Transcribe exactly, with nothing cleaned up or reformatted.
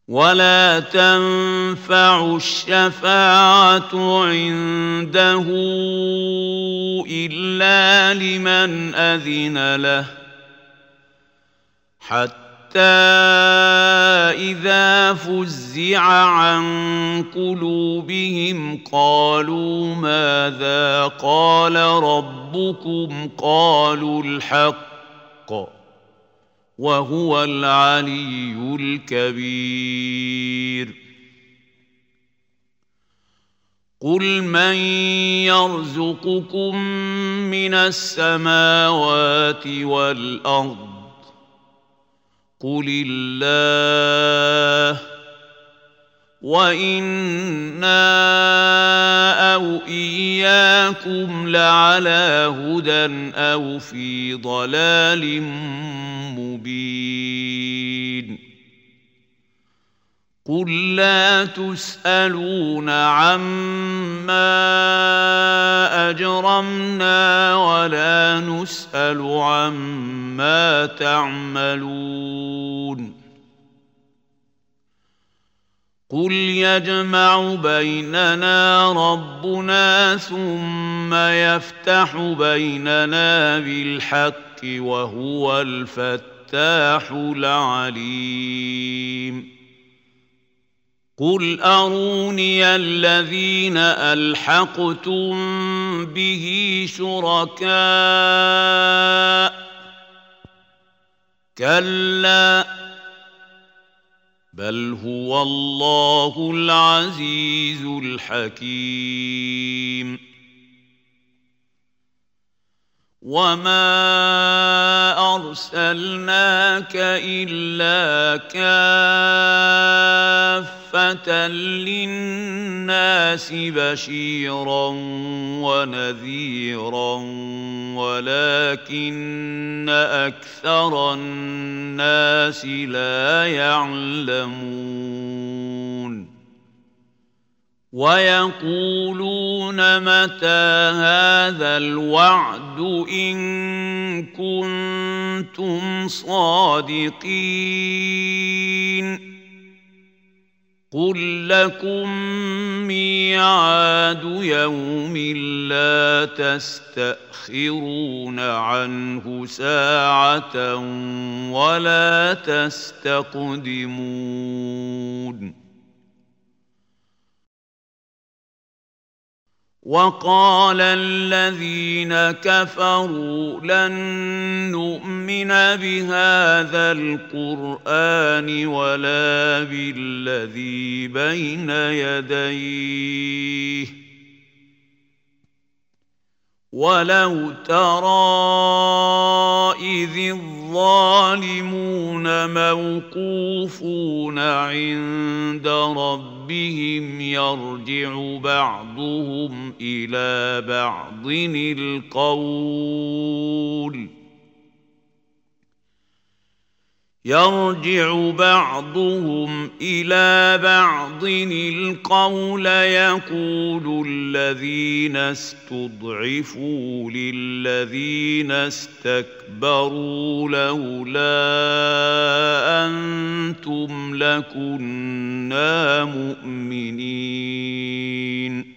ولا تنفع الشفاعة عنده إلا لمن أذن له حتى إذا فزع عن قلوبهم قالوا ماذا قال ربكم قالوا الحق وهو العلي الكبير قل من يرزقكم من السماوات والأرض قل الله وإنا أو إياكم لعلى هدى أو في ضلال مبين قل لا تسألون عما أجرمنا ولا نسأل عما تعملون قل يجمع بيننا ربنا ثم يفتح بيننا بالحق وهو الفتاح العليم قل أروني الذين ألحقتم به شركاء كلا بل هو الله العزيز الحكيم وما أرسلناك إلا كافة للناس بشيرا ونذيرا ولكن أكثر الناس لا يعلمون ويقولون متى هذا الوعد إن كنتم صادقين قل لكم ميعاد يوم لا تستأخرون عنه ساعة ولا تستقدمون وقال الذين كفروا لن نؤمن بهذا القرآن ولا بالذي بين يديه ولو ترى إذ الظالمون موقوفون عند ربهم يرجع بعضهم إلى بعض القول يرجع بعضهم إلى بعض القول يقول الذين استضعفوا للذين استكبروا لولا أنتم لكنا مؤمنين